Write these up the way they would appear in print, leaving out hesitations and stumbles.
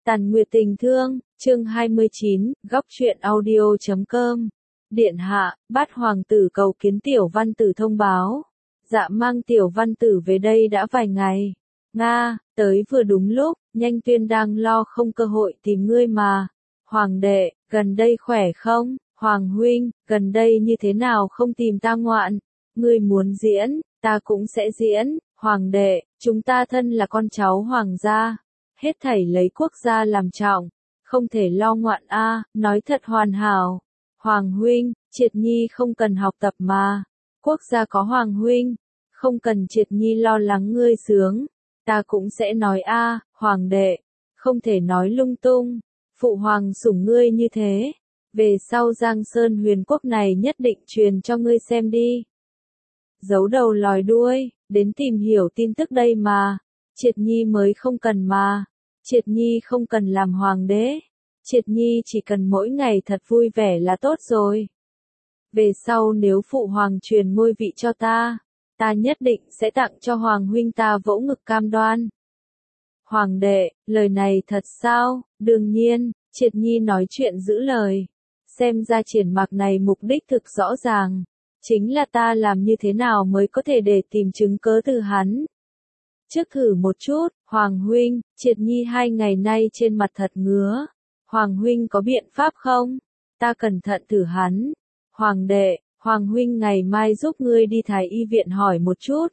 Tàn Nguyệt tình thương, chương 29, góc truyện audio.com. Điện hạ, Bát hoàng tử cầu kiến tiểu văn tử thông báo. Dạ mang tiểu văn tử về đây đã vài ngày. Nga, tới vừa đúng lúc, Nhanh Tuyên đang lo không cơ hội tìm ngươi mà. Hoàng đệ, gần đây khỏe không? Hoàng huynh, gần đây như thế nào không tìm ta ngoạn? Ngươi muốn diễn, ta cũng sẽ diễn. Hoàng đệ, chúng ta thân là con cháu hoàng gia. Hết thảy lấy quốc gia làm trọng, không thể lo ngoạn a, nói thật hoàn hảo. Hoàng huynh, Triệt Nhi không cần học tập mà, quốc gia có Hoàng huynh, không cần Triệt Nhi lo lắng ngươi sướng, ta cũng sẽ nói a, Hoàng đệ, không thể nói lung tung, phụ hoàng sủng ngươi như thế, về sau Giang Sơn Huyền Quốc này nhất định truyền cho ngươi xem đi. Giấu đầu lòi đuôi, đến tìm hiểu tin tức đây mà. Triệt Nhi mới không cần mà. Triệt Nhi không cần làm hoàng đế. Triệt Nhi chỉ cần mỗi ngày thật vui vẻ là tốt rồi. Về sau nếu phụ hoàng truyền ngôi vị cho ta, ta nhất định sẽ tặng cho hoàng huynh ta vỗ ngực cam đoan. Hoàng đệ, lời này thật sao? Đương nhiên, Triệt Nhi nói chuyện giữ lời. Xem ra triển mạc này mục đích thực rõ ràng. Chính là ta làm như thế nào mới có thể để tìm chứng cớ từ hắn. Trước thử một chút, Hoàng huynh, Triệt Nhi 2 ngày nay trên mặt thật ngứa. Hoàng huynh có biện pháp không? Ta cẩn thận thử hắn. Hoàng đệ, Hoàng huynh ngày mai giúp ngươi đi Thái y viện hỏi một chút.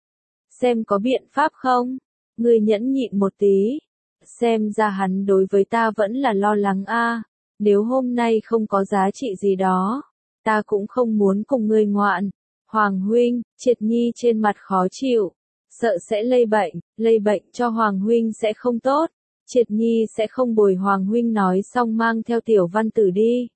Xem có biện pháp không? Ngươi nhẫn nhịn một tí. Xem ra hắn đối với ta vẫn là lo lắng a. Nếu hôm nay không có giá trị gì đó, ta cũng không muốn cùng ngươi ngoạn. Hoàng huynh, Triệt Nhi trên mặt khó chịu. Sợ sẽ lây bệnh cho Hoàng huynh sẽ không tốt. Triệt Nhi sẽ không bồi Hoàng huynh nói xong mang theo tiểu văn tử đi.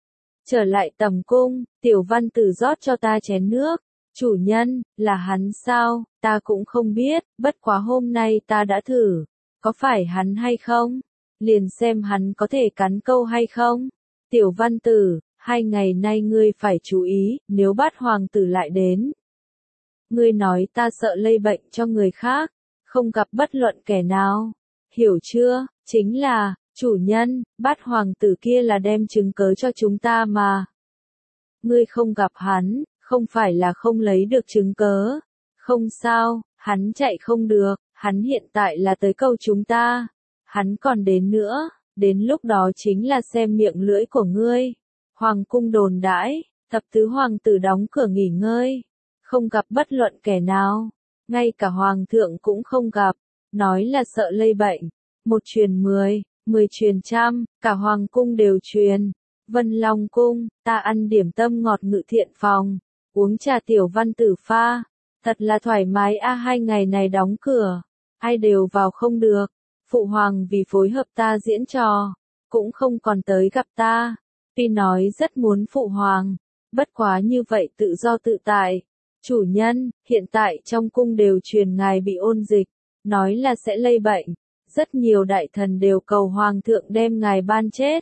Trở lại tầm cung, tiểu văn tử rót cho ta chén nước. Chủ nhân, là hắn sao, ta cũng không biết, bất quá hôm nay ta đã thử. Có phải hắn hay không? Liền xem hắn có thể cắn câu hay không? Tiểu văn tử, 2 ngày nay ngươi phải chú ý, nếu Bát hoàng tử lại đến. Ngươi nói ta sợ lây bệnh cho người khác, không gặp bất luận kẻ nào. Hiểu chưa? Chính là, chủ nhân, Bát hoàng tử kia là đem chứng cớ cho chúng ta mà. Ngươi không gặp hắn, không phải là không lấy được chứng cớ. Không sao, hắn chạy không được, hắn hiện tại là tới câu chúng ta. Hắn còn đến nữa, đến lúc đó chính là xem miệng lưỡi của ngươi. Hoàng cung đồn đãi, thập tứ hoàng tử đóng cửa nghỉ ngơi. Không gặp bất luận kẻ nào, ngay cả hoàng thượng cũng không gặp, nói là sợ lây bệnh. 1 truyền 10, 10 truyền trăm, cả hoàng cung đều truyền. Vân Long cung, ta ăn điểm tâm ngọt Ngự Thiện phòng, uống trà tiểu văn tử pha, thật là thoải mái a. 2 ngày này đóng cửa, ai đều vào không được. Phụ hoàng vì phối hợp ta diễn trò, cũng không còn tới gặp ta. Tuy nói rất muốn phụ hoàng, bất quá như vậy tự do tự tại. Chủ nhân, hiện tại trong cung đều truyền ngài bị ôn dịch, nói là sẽ lây bệnh. Rất nhiều đại thần đều cầu hoàng thượng đem ngài ban chết.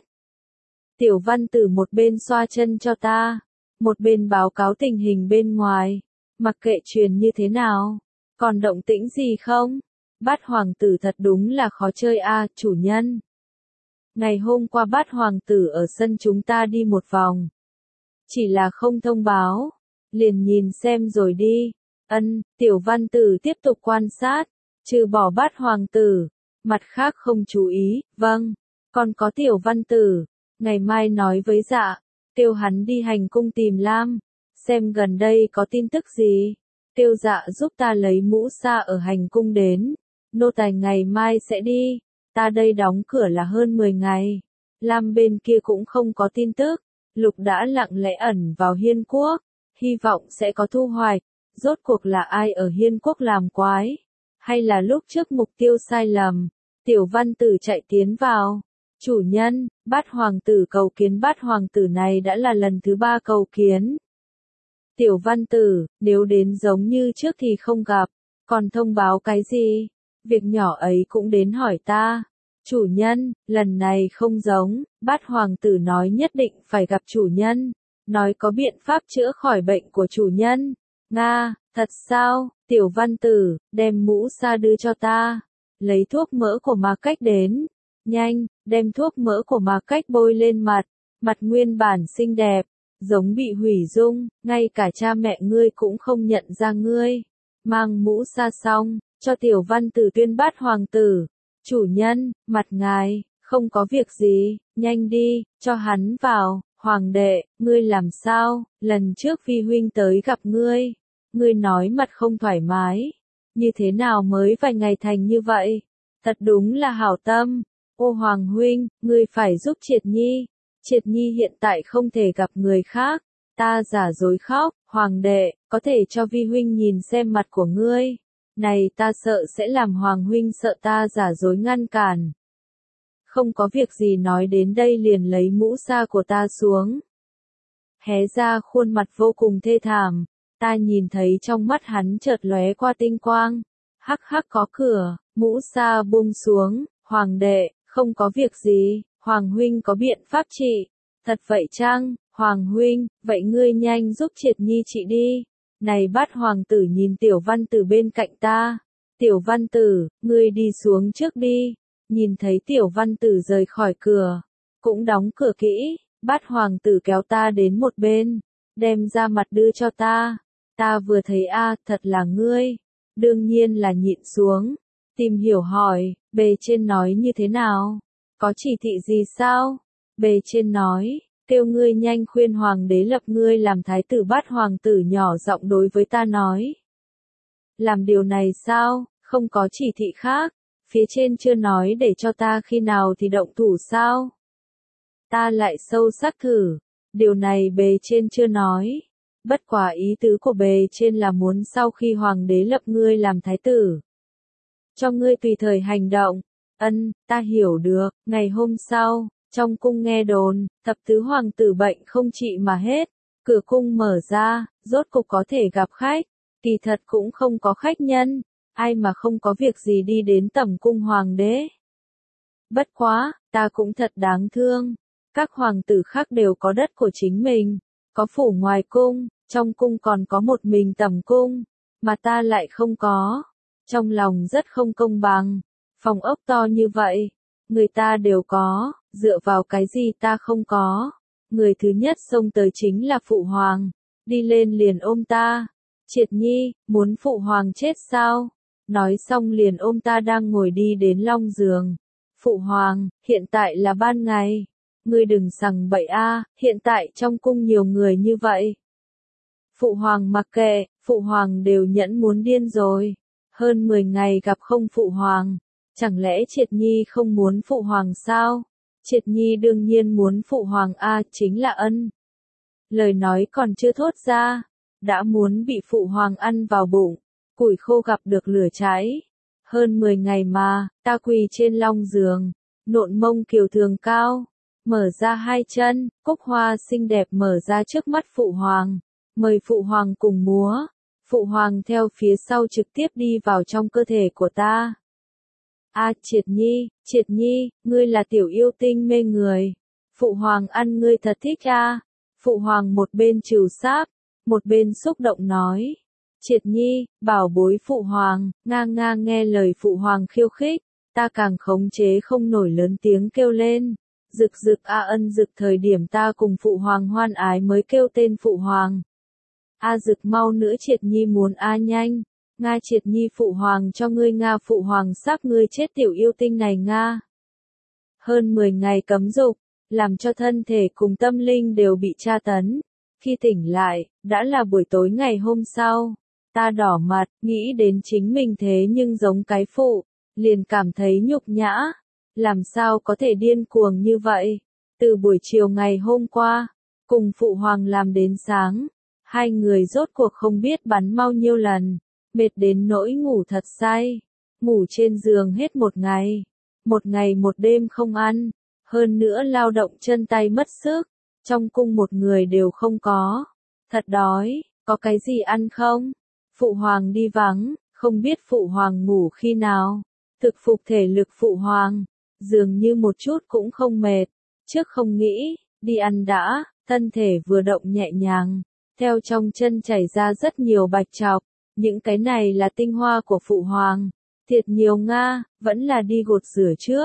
Tiểu văn tử một bên xoa chân cho ta, một bên báo cáo tình hình bên ngoài. Mặc kệ truyền như thế nào, còn động tĩnh gì không? Bát hoàng tử thật đúng là khó chơi a, chủ nhân. Ngày hôm qua Bát hoàng tử ở sân chúng ta đi một vòng. Chỉ là không thông báo. Liền nhìn xem rồi đi. Tiểu văn tử tiếp tục quan sát. Trừ bỏ Bát hoàng tử. Mặt khác không chú ý. Vâng. Còn có tiểu văn tử. Ngày mai nói với Dạ. Kêu hắn đi hành cung tìm Lam. Xem gần đây có tin tức gì. Kêu Dạ giúp ta lấy mũ sa ở hành cung đến. Nô tài ngày mai sẽ đi. Ta đây đóng cửa là hơn 10 ngày. Lam bên kia cũng không có tin tức. Lục đã lặng lẽ ẩn vào Hiên Quốc. Hy vọng sẽ có thu hoạch. Rốt cuộc là ai ở Hiên Quốc làm quái? Hay là lúc trước mục tiêu sai lầm? Tiểu văn tử chạy tiến vào. Chủ nhân, Bát hoàng tử cầu kiến. Bát hoàng tử này đã là lần thứ 3 cầu kiến. Tiểu văn tử, nếu đến giống như trước thì không gặp. Còn thông báo cái gì? Việc nhỏ ấy cũng đến hỏi ta. Chủ nhân, lần này không giống. Bát hoàng tử nói nhất định phải gặp chủ nhân. Nói có biện pháp chữa khỏi bệnh của chủ nhân. Nga, thật sao? Tiểu văn tử, đem mũ sa đưa cho ta. Lấy thuốc mỡ của Ma Cách đến. nhanh, đem thuốc mỡ của Ma Cách bôi lên mặt, mặt nguyên bản xinh đẹp, giống bị hủy dung, ngay cả cha mẹ ngươi cũng không nhận ra ngươi. Mang mũ sa xong, cho Tiểu Văn Tử tuyên bát hoàng tử, chủ nhân, mặt ngài, không có việc gì, nhanh đi, cho hắn vào. Hoàng đệ, ngươi làm sao, lần trước Vi huynh tới gặp ngươi nói mặt không thoải mái, như thế nào mới vài ngày thành như vậy, thật đúng là hảo tâm. Ô Hoàng huynh, ngươi phải giúp Triệt Nhi hiện tại không thể gặp người khác, ta giả dối khóc. Hoàng đệ, có thể cho Vi huynh nhìn xem mặt của ngươi, này ta sợ sẽ làm Hoàng huynh sợ ta giả dối ngăn cản. Không có việc gì, nói đến đây liền lấy mũ sa của ta xuống. Hé ra khuôn mặt vô cùng thê thảm, ta nhìn thấy trong mắt hắn chợt lóe qua tinh quang. Hắc hắc, có cửa, mũ sa buông xuống, hoàng đệ, không có việc gì, Hoàng huynh có biện pháp trị. Thật vậy chăng, Hoàng huynh, vậy ngươi nhanh giúp Triệt Nhi trị đi. Này bát hoàng tử nhìn Tiểu Văn Tử bên cạnh ta. Tiểu Văn Tử, ngươi đi xuống trước đi. Nhìn thấy Tiểu Văn Tử rời khỏi cửa, cũng đóng cửa kỹ, bát hoàng tử kéo ta đến một bên, đem ra mặt đưa cho ta. Ta vừa thấy thật là ngươi, đương nhiên là nhịn xuống, tìm hiểu hỏi, bề trên nói như thế nào, có chỉ thị gì sao? Bề trên nói, kêu ngươi nhanh khuyên hoàng đế lập ngươi làm thái tử. Bát hoàng tử nhỏ giọng đối với ta nói. Làm điều này sao, không có chỉ thị khác? Phía trên chưa nói để cho ta khi nào thì động thủ sao? Ta lại sâu sắc thử, điều này bề trên chưa nói. Bất quả ý tứ của bề trên là muốn sau khi hoàng đế lập ngươi làm thái tử, cho ngươi tùy thời hành động. Ta hiểu được. Ngày hôm sau, trong cung nghe đồn, thập tứ hoàng tử bệnh không trị mà hết. Cửa cung mở ra, rốt cục có thể gặp khách. Kỳ thật cũng không có khách nhân. Ai mà không có việc gì đi đến tẩm cung hoàng đế. Bất quá, ta cũng thật đáng thương. Các hoàng tử khác đều có đất của chính mình, có phủ ngoài cung, trong cung còn có một mình tẩm cung, mà ta lại không có. Trong lòng rất không công bằng. Phòng ốc to như vậy, người ta đều có, dựa vào cái gì ta không có? Người thứ nhất xông tới chính là phụ hoàng, đi lên liền ôm ta. Triệt Nhi, muốn phụ hoàng chết sao? Nói xong liền ôm ta đang ngồi đi đến long giường. Phụ hoàng, hiện tại là ban ngày. Ngươi đừng sằng bậy hiện tại trong cung nhiều người như vậy. Phụ hoàng mặc kệ, phụ hoàng đều nhẫn muốn điên rồi. Hơn 10 ngày gặp không phụ hoàng. Chẳng lẽ Triệt Nhi không muốn phụ hoàng sao? Triệt Nhi đương nhiên muốn phụ hoàng chính là ân. Lời nói còn chưa thốt ra, đã muốn bị phụ hoàng ăn vào bụng. Củi khô gặp được lửa cháy. Hơn 10 ngày mà, ta quỳ trên long giường, nộn mông kiều thường cao, mở ra hai chân, cúc hoa xinh đẹp mở ra trước mắt phụ hoàng, mời phụ hoàng cùng múa. Phụ hoàng theo phía sau trực tiếp đi vào trong cơ thể của ta. Triệt Nhi, ngươi là tiểu yêu tinh mê người. Phụ hoàng ăn ngươi thật thích Phụ hoàng một bên trừ sáp, một bên xúc động nói. Triệt Nhi, bảo bối phụ hoàng, ngang nghe lời phụ hoàng khiêu khích, ta càng khống chế không nổi lớn tiếng kêu lên. Rực rực thời điểm ta cùng phụ hoàng hoan ái mới kêu tên phụ hoàng. Rực mau nữa Triệt Nhi muốn nhanh. Triệt Nhi phụ hoàng cho ngươi phụ hoàng sắp ngươi chết tiểu yêu tinh này Hơn 10 ngày cấm dục, làm cho thân thể cùng tâm linh đều bị tra tấn. Khi tỉnh lại, đã là buổi tối ngày hôm sau. Ta đỏ mặt, nghĩ đến chính mình thế nhưng giống cái phụ, liền cảm thấy nhục nhã. Làm sao có thể điên cuồng như vậy? Từ buổi chiều ngày hôm qua, cùng phụ hoàng làm đến sáng, hai người rốt cuộc không biết bắn bao nhiêu lần, mệt đến nỗi ngủ thật say, ngủ trên giường hết một ngày một đêm không ăn, hơn nữa lao động chân tay mất sức, trong cung một người đều không có, thật đói, có cái gì ăn không? Phụ hoàng đi vắng, không biết phụ hoàng ngủ khi nào, thực phục thể lực phụ hoàng, dường như một chút cũng không mệt, trước không nghĩ, đi ăn đã, thân thể vừa động nhẹ nhàng, theo trong chân chảy ra rất nhiều bạch trọc, những cái này là tinh hoa của phụ hoàng, thiệt nhiều vẫn là đi gột rửa trước,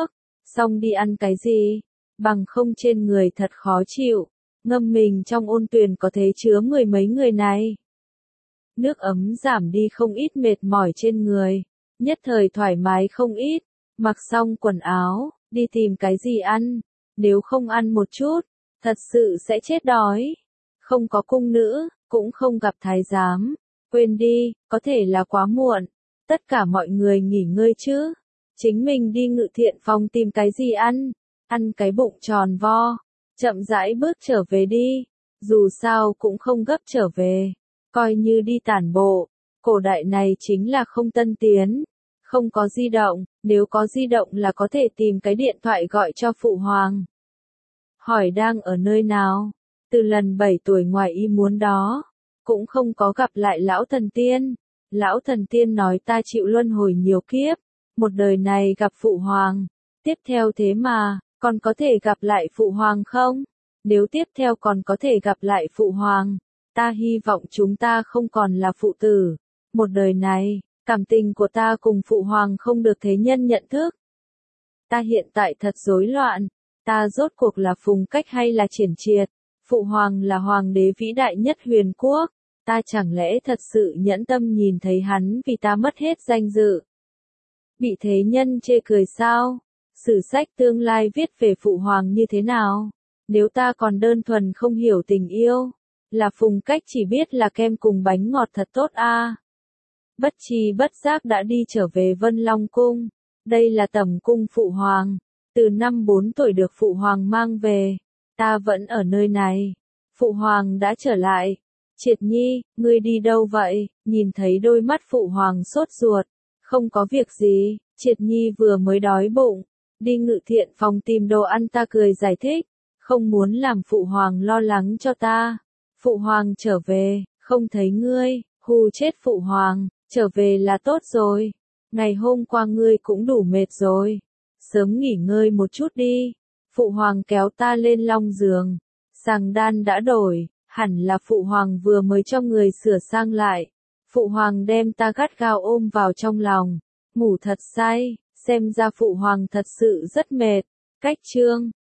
xong đi ăn cái gì, bằng không trên người thật khó chịu, ngâm mình trong ôn tuyền có thể chứa mười mấy người này. Nước ấm giảm đi không ít mệt mỏi trên người, nhất thời thoải mái không ít, mặc xong quần áo, đi tìm cái gì ăn, nếu không ăn một chút, thật sự sẽ chết đói. Không có cung nữ, cũng không gặp thái giám, quên đi, có thể là quá muộn, tất cả mọi người nghỉ ngơi chứ. Chính mình đi Ngự Thiện Phòng tìm cái gì ăn cái bụng tròn vo, chậm rãi bước trở về đi, dù sao cũng không gấp trở về, coi như đi tản bộ, cổ đại này chính là không tân tiến, không có di động, nếu có di động là có thể tìm cái điện thoại gọi cho phụ hoàng. Hỏi đang ở nơi nào, từ lần 7 tuổi ngoài ý muốn đó, cũng không có gặp lại lão thần tiên. Lão thần tiên nói ta chịu luân hồi nhiều kiếp, một đời này gặp phụ hoàng, tiếp theo thế mà, còn có thể gặp lại phụ hoàng không? Nếu tiếp theo còn có thể gặp lại phụ hoàng, ta hy vọng chúng ta không còn là phụ tử. Một đời này, cảm tình của ta cùng phụ hoàng không được thế nhân nhận thức. Ta hiện tại thật rối loạn, ta rốt cuộc là Phùng Cách hay là Triển Triệt? Phụ hoàng là hoàng đế vĩ đại nhất huyền quốc, ta chẳng lẽ thật sự nhẫn tâm nhìn thấy hắn vì ta mất hết danh dự? Bị thế nhân chê cười sao? Sử sách tương lai viết về phụ hoàng như thế nào? Nếu ta còn đơn thuần không hiểu tình yêu, là Phùng Cách chỉ biết là kem cùng bánh ngọt thật tốt a. Bất tri bất giác đã đi trở về Vân Long Cung. Đây là tẩm cung phụ hoàng. Từ năm 4 tuổi được phụ hoàng mang về. Ta vẫn ở nơi này. Phụ hoàng đã trở lại. Triệt Nhi, ngươi đi đâu vậy? Nhìn thấy đôi mắt phụ hoàng sốt ruột. Không có việc gì, Triệt Nhi vừa mới đói bụng. Đi Ngự Thiện Phòng tìm đồ ăn. Ta cười giải thích. Không muốn làm phụ hoàng lo lắng cho ta. Phụ hoàng trở về, không thấy ngươi, hù chết phụ hoàng, trở về là tốt rồi. Ngày hôm qua ngươi cũng đủ mệt rồi. Sớm nghỉ ngơi một chút đi. Phụ hoàng kéo ta lên long giường. Sàng đan đã đổi, hẳn là phụ hoàng vừa mới cho người sửa sang lại. Phụ hoàng đem ta gắt gao ôm vào trong lòng. Ngủ thật say, xem ra phụ hoàng thật sự rất mệt. Cách chương